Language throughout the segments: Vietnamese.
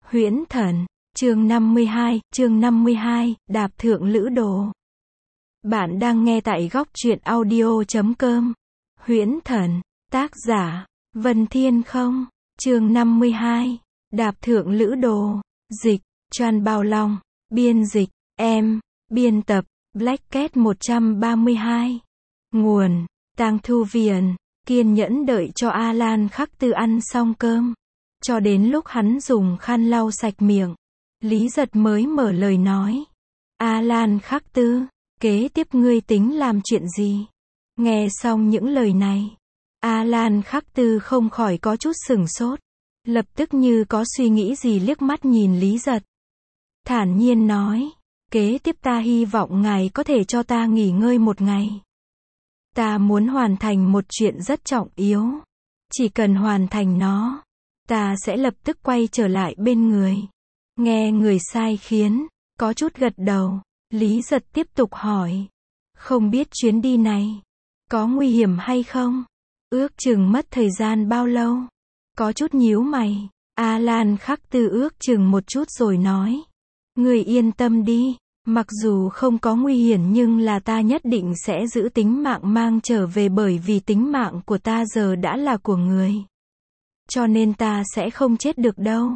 Huyễn Thần, chương 52, Đạp Thượng Lữ Đồ. Bạn đang nghe tại góc truyện audio.com. Huyễn Thần, tác giả, Vân Thiên Không, chương 52, Đạp Thượng Lữ Đồ, dịch, Trăn Bao Long, biên dịch, biên tập, Black Cat 132. Nguồn, Tang Thu Viền, kiên nhẫn đợi cho Alan Khắc Tư ăn xong cơm. Cho đến lúc hắn dùng khăn lau sạch miệng, Lý Giật mới mở lời nói. Alan Khắc Tư, kế tiếp ngươi tính làm chuyện gì? Nghe xong những lời này, Alan Khắc Tư không khỏi có chút sửng sốt. Lập tức như có suy nghĩ gì liếc mắt nhìn Lý Giật. Thản nhiên nói, kế tiếp ta hy vọng ngài có thể cho ta nghỉ ngơi một ngày. Ta muốn hoàn thành một chuyện rất trọng yếu. Chỉ cần hoàn thành nó, ta sẽ lập tức quay trở lại bên người. Nghe người sai khiến, có chút gật đầu, Lý Giật tiếp tục hỏi. Không biết chuyến đi này, có nguy hiểm hay không? Ước chừng mất thời gian bao lâu? Có chút nhíu mày, Alan Khắc Tư ước chừng một chút rồi nói. Người yên tâm đi, mặc dù không có nguy hiểm nhưng là ta nhất định sẽ giữ tính mạng mang trở về bởi vì tính mạng của ta giờ đã là của người. Cho nên ta sẽ không chết được đâu.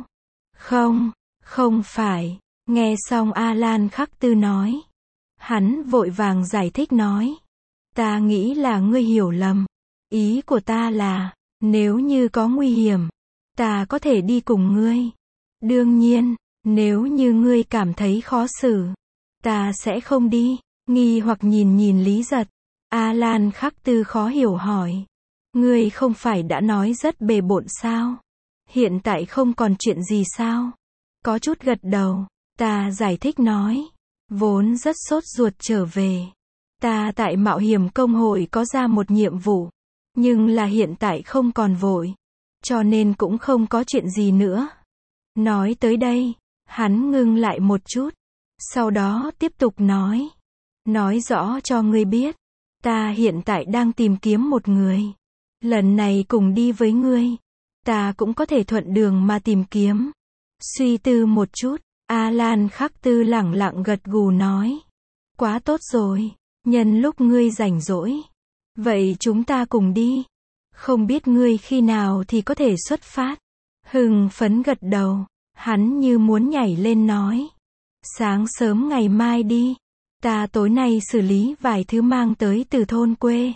Không phải. Nghe xong Alan Khắc Tư nói. Hắn vội vàng giải thích nói. Ta nghĩ là ngươi hiểu lầm. Ý của ta là, nếu như có nguy hiểm, ta có thể đi cùng ngươi. Đương nhiên, nếu như ngươi cảm thấy khó xử, ta sẽ không đi. Nghi hoặc nhìn Lý Giật. Alan Khắc Tư khó hiểu hỏi. Ngươi không phải đã nói rất bề bộn sao? Hiện tại không còn chuyện gì sao? Có chút gật đầu, ta giải thích nói. Vốn rất sốt ruột trở về. Ta tại Mạo Hiểm Công hội có ra một nhiệm vụ. Nhưng là hiện tại không còn vội. Cho nên cũng không có chuyện gì nữa. Nói tới đây, hắn ngưng lại một chút. Sau đó tiếp tục nói. Nói rõ cho ngươi biết. Ta hiện tại đang tìm kiếm một người. Lần này cùng đi với ngươi. Ta cũng có thể thuận đường mà tìm kiếm. Suy tư một chút, Alan Khắc Tư lẳng lặng gật gù nói. Quá tốt rồi, nhân lúc ngươi rảnh rỗi. Vậy chúng ta cùng đi. Không biết ngươi khi nào thì có thể xuất phát. Hưng phấn gật đầu, hắn như muốn nhảy lên nói. Sáng sớm ngày mai đi. Ta tối nay xử lý vài thứ mang tới từ thôn quê.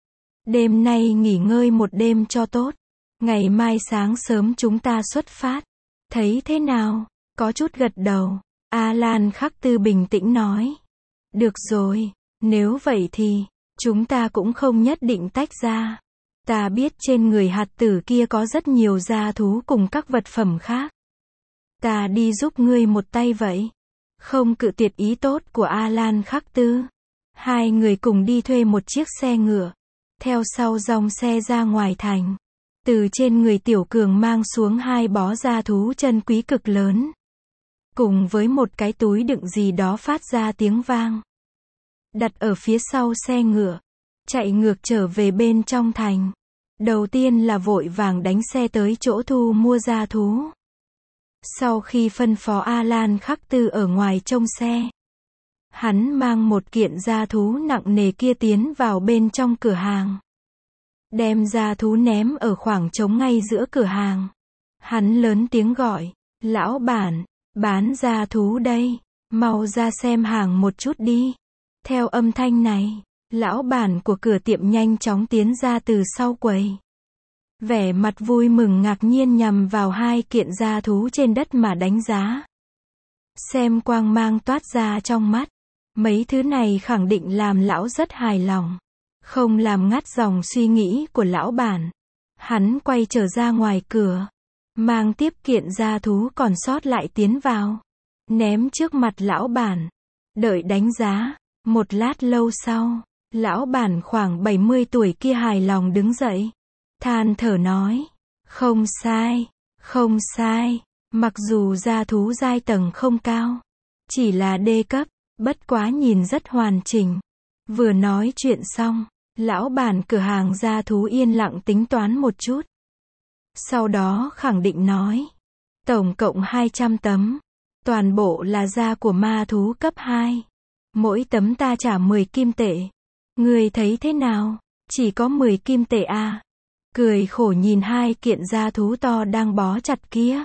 Đêm nay nghỉ ngơi một đêm cho tốt. Ngày mai sáng sớm chúng ta xuất phát. Thấy thế nào? Có chút gật đầu. Alan Khắc Tư bình tĩnh nói. Được rồi, nếu vậy thì, chúng ta cũng không nhất định tách ra. Ta biết trên người hạt tử kia có rất nhiều gia thú cùng các vật phẩm khác. Ta đi giúp ngươi một tay vậy. Không cự tuyệt ý tốt của Alan Khắc Tư. Hai người cùng đi thuê một chiếc xe ngựa. Theo sau dòng xe ra ngoài thành. Từ trên người Tiểu Cường mang xuống hai bó gia thú chân quý cực lớn. Cùng với một cái túi đựng gì đó phát ra tiếng vang. Đặt ở phía sau xe ngựa. Chạy ngược trở về bên trong thành. Đầu tiên là vội vàng đánh xe tới chỗ thu mua gia thú. Sau khi phân phó Alan Khắc Tư ở ngoài trông xe. Hắn mang một kiện gia thú nặng nề kia tiến vào bên trong cửa hàng. Đem gia thú ném ở khoảng trống ngay giữa cửa hàng. Hắn lớn tiếng gọi. Lão bản, bán gia thú đây. Mau ra xem hàng một chút đi. Theo âm thanh này, lão bản của cửa tiệm nhanh chóng tiến ra từ sau quầy. Vẻ mặt vui mừng ngạc nhiên nhằm vào hai kiện gia thú trên đất mà đánh giá. Xem quang mang toát ra trong mắt. Mấy thứ này khẳng định làm lão rất hài lòng. Không làm ngắt dòng suy nghĩ của lão bản. Hắn quay trở ra ngoài cửa. Mang tiếp kiện gia thú còn sót lại tiến vào. Ném trước mặt lão bản. Đợi đánh giá. Một lát lâu sau, lão bản khoảng 70 tuổi kia hài lòng đứng dậy. Than thở nói. Không sai. Mặc dù gia thú giai tầng không cao. Chỉ là D cấp, bất quá nhìn rất hoàn chỉnh. Vừa nói chuyện xong. Lão bản cửa hàng gia thú yên lặng tính toán một chút. Sau đó khẳng định nói. tổng cộng 200 tấm. Toàn bộ là da của ma thú cấp 2. Mỗi tấm ta trả 10 kim tệ. Ngươi thấy thế nào? Chỉ có 10 kim tệ à? Cười khổ nhìn hai kiện da thú to đang bó chặt kia.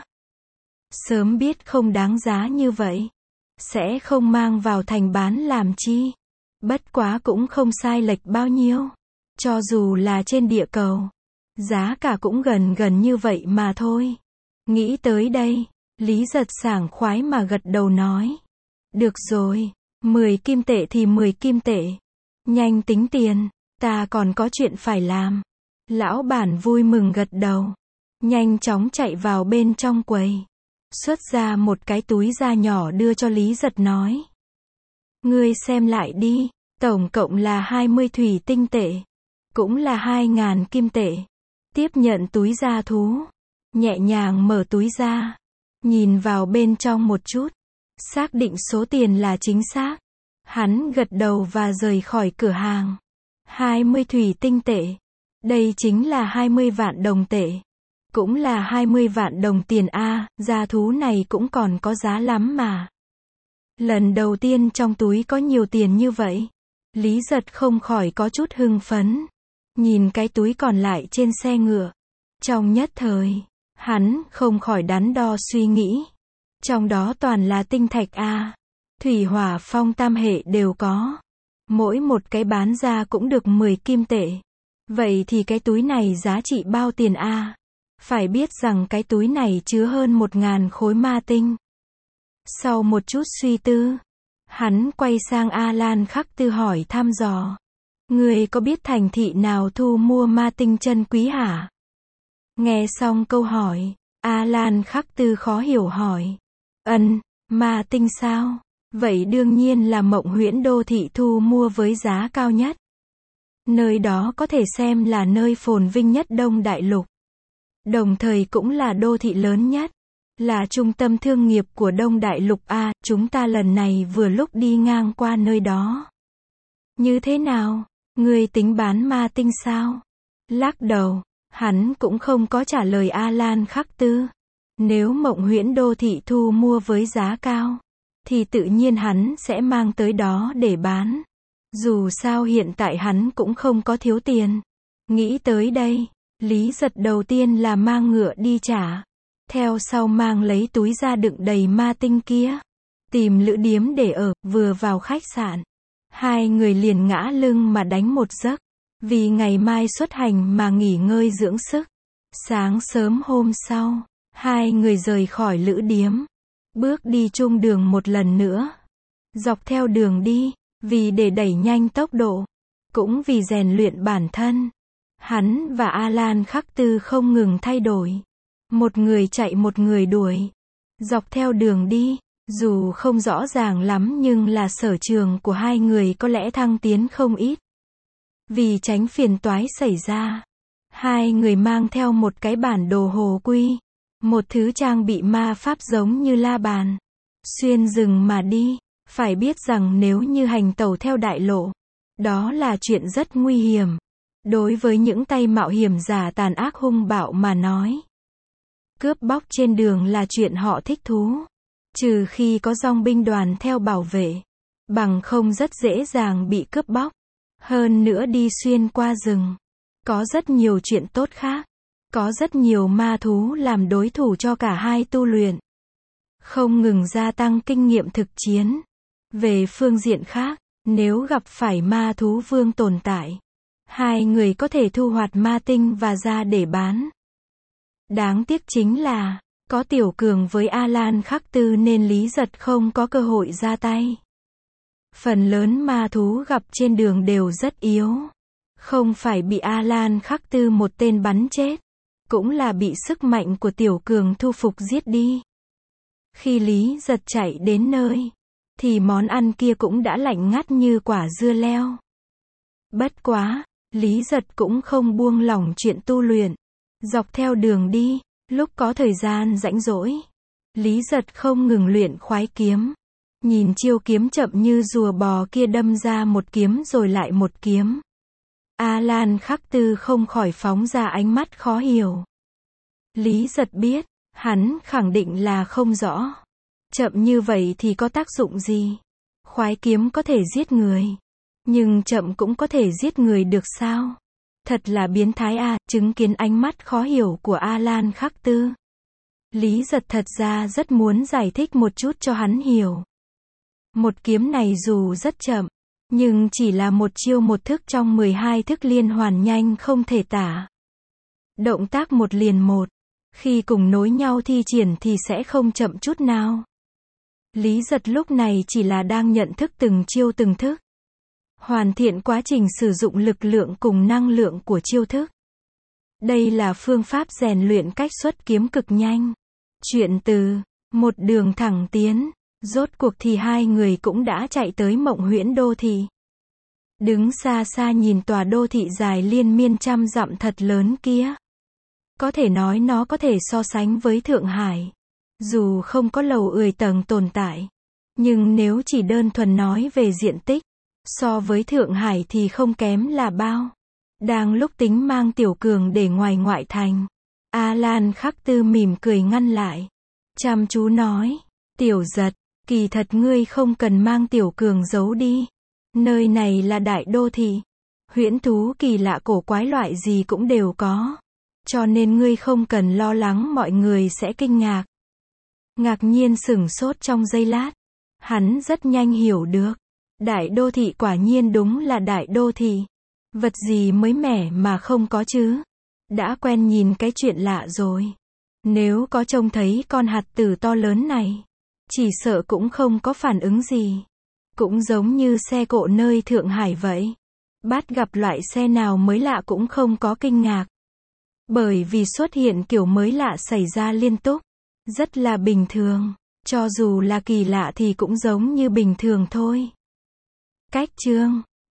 Sớm biết không đáng giá như vậy. Sẽ không mang vào thành bán làm chi. Bất quá cũng không sai lệch bao nhiêu. Cho dù là trên địa cầu. Giá cả cũng gần như vậy mà thôi. Nghĩ tới đây. Lý Giật sảng khoái mà gật đầu nói. Được rồi. 10 kim tệ thì 10 kim tệ. Nhanh tính tiền. Ta còn có chuyện phải làm. Lão bản vui mừng gật đầu. Nhanh chóng chạy vào bên trong quầy. Xuất ra một cái túi da nhỏ đưa cho Lý Giật nói. Ngươi xem lại đi. Tổng cộng là 20 thủy tinh tệ. Cũng là 2.000 kim tệ. Tiếp nhận túi da thú. Nhẹ nhàng mở túi ra. Nhìn vào bên trong một chút. Xác định số tiền là chính xác. Hắn gật đầu và rời khỏi cửa hàng. 20 thủy tinh tệ. Đây chính là 20 vạn đồng tệ. Cũng là 20 vạn đồng tiền a, da thú này cũng còn có giá lắm mà. Lần đầu tiên trong túi có nhiều tiền như vậy. Lý Giật không khỏi có chút hưng phấn. Nhìn cái túi còn lại trên xe ngựa. Trong nhất thời, hắn không khỏi đắn đo suy nghĩ. Trong đó toàn là tinh thạch a, thủy hỏa phong tam hệ đều có. Mỗi một cái bán ra cũng được 10 kim tệ. Vậy thì cái túi này giá trị bao tiền a? Phải biết rằng cái túi này chứa hơn 1.000 khối ma tinh. Sau một chút suy tư, hắn quay sang Alan Khắc Tư hỏi thăm dò. Người có biết thành thị nào thu mua ma tinh chân quý hả? Nghe xong câu hỏi, Alan Khắc Tư khó hiểu hỏi. Ma tinh sao? Vậy đương nhiên là Mộng Huyễn đô thị thu mua với giá cao nhất. Nơi đó có thể xem là nơi phồn vinh nhất Đông Đại Lục. Đồng thời cũng là đô thị lớn nhất. Là trung tâm thương nghiệp của Đông Đại Lục a, chúng ta lần này vừa lúc đi ngang qua nơi đó. Như thế nào? Ngươi tính bán ma tinh sao? Lắc đầu, hắn cũng không có trả lời Alan Khắc Tư. Nếu Mộng Huyễn đô thị thu mua với giá cao, thì tự nhiên hắn sẽ mang tới đó để bán. Dù sao hiện tại hắn cũng không có thiếu tiền. Nghĩ tới đây, Lý Giật đầu tiên là mang ngựa đi trả. Theo sau mang lấy túi da đựng đầy ma tinh kia. Tìm lữ điếm để ở, vừa vào khách sạn. Hai người liền ngã lưng mà đánh một giấc. Vì ngày mai xuất hành mà nghỉ ngơi dưỡng sức. Sáng sớm hôm sau, hai người rời khỏi lữ điếm. Bước đi chung đường một lần nữa. Dọc theo đường đi, vì để đẩy nhanh tốc độ. Cũng vì rèn luyện bản thân. Hắn và Alan Khắc Tư không ngừng thay đổi. Một người chạy một người đuổi. Dọc theo đường đi, dù không rõ ràng lắm nhưng là sở trường của hai người có lẽ thăng tiến không ít. Vì tránh phiền toái xảy ra, hai người mang theo một cái bản đồ hồ quy. Một thứ trang bị ma pháp giống như la bàn. Xuyên rừng mà đi. Phải biết rằng nếu như hành tẩu theo đại lộ, đó là chuyện rất nguy hiểm. Đối với những tay mạo hiểm giả tàn ác hung bạo mà nói. Cướp bóc trên đường là chuyện họ thích thú. Trừ khi có dòng binh đoàn theo bảo vệ. Bằng không rất dễ dàng bị cướp bóc. Hơn nữa đi xuyên qua rừng. Có rất nhiều chuyện tốt khác. Có rất nhiều ma thú làm đối thủ cho cả hai tu luyện. Không ngừng gia tăng kinh nghiệm thực chiến. Về phương diện khác, nếu gặp phải ma thú vương tồn tại, hai người có thể thu hoạch ma tinh và ra để bán. Đáng tiếc chính là, có Tiểu Cường với Alan Khắc Tư nên Lý Giật không có cơ hội ra tay. Phần lớn ma thú gặp trên đường đều rất yếu. Không phải bị Alan Khắc Tư một tên bắn chết, cũng là bị sức mạnh của Tiểu Cường thu phục giết đi. Khi Lý Giật chạy đến nơi, thì món ăn kia cũng đã lạnh ngắt như quả dưa leo. Bất quá, Lý Giật cũng không buông lỏng chuyện tu luyện. Dọc theo đường đi, lúc có thời gian rảnh rỗi, Lý Giật không ngừng luyện khoái kiếm. Nhìn chiêu kiếm chậm như rùa bò kia đâm ra một kiếm rồi lại một kiếm. Alan Khắc Tư không khỏi phóng ra ánh mắt khó hiểu. Lý Giật biết, Hắn khẳng định là không rõ. Chậm như vậy thì có tác dụng gì? Khoái kiếm có thể giết người. Nhưng chậm cũng có thể giết người được sao? Thật là biến thái à, chứng kiến ánh mắt khó hiểu của Alan Khắc Tư. Lý Giật thật ra rất muốn giải thích một chút cho hắn hiểu. Một kiếm này dù rất chậm, nhưng chỉ là một chiêu một thức trong 12 thức liên hoàn nhanh không thể tả. Động tác một liền một, khi cùng nối nhau thi triển thì sẽ không chậm chút nào. Lý Giật lúc này chỉ là đang nhận thức từng chiêu từng thức. Hoàn thiện quá trình sử dụng lực lượng cùng năng lượng của chiêu thức. Đây là phương pháp rèn luyện cách xuất kiếm cực nhanh. Chuyện từ một đường thẳng tiến, rốt cuộc thì hai người cũng đã chạy tới Mộng Huyễn đô thị. Đứng xa xa nhìn tòa đô thị dài liên miên trăm dặm thật lớn kia. Có thể nói nó có thể so sánh với Thượng Hải. Dù không có lầu 10 tầng tồn tại. Nhưng nếu chỉ đơn thuần nói về diện tích, so với Thượng Hải thì không kém là bao. Đang lúc tính mang Tiểu Cường để ngoài ngoại thành. Alan Khắc Tư mỉm cười ngăn lại. Chăm chú nói. Tiểu Giật, kỳ thật ngươi không cần mang Tiểu Cường giấu đi. Nơi này là đại đô thị. Huyễn thú kỳ lạ cổ quái loại gì cũng đều có. Cho nên ngươi không cần lo lắng mọi người sẽ kinh ngạc. Ngạc nhiên sửng sốt trong giây lát. Hắn rất nhanh hiểu được. Đại đô thị quả nhiên đúng là đại đô thị. Vật gì mới mẻ mà không có chứ. Đã quen nhìn cái chuyện lạ rồi. Nếu có trông thấy con hạt tử to lớn này, chỉ sợ cũng không có phản ứng gì. Cũng giống như xe cộ nơi Thượng Hải vậy. Bắt gặp loại xe nào mới lạ cũng không có kinh ngạc. Bởi vì xuất hiện kiểu mới lạ xảy ra liên tục. Rất là bình thường. Cho dù là kỳ lạ thì cũng giống như bình thường thôi. Cách chương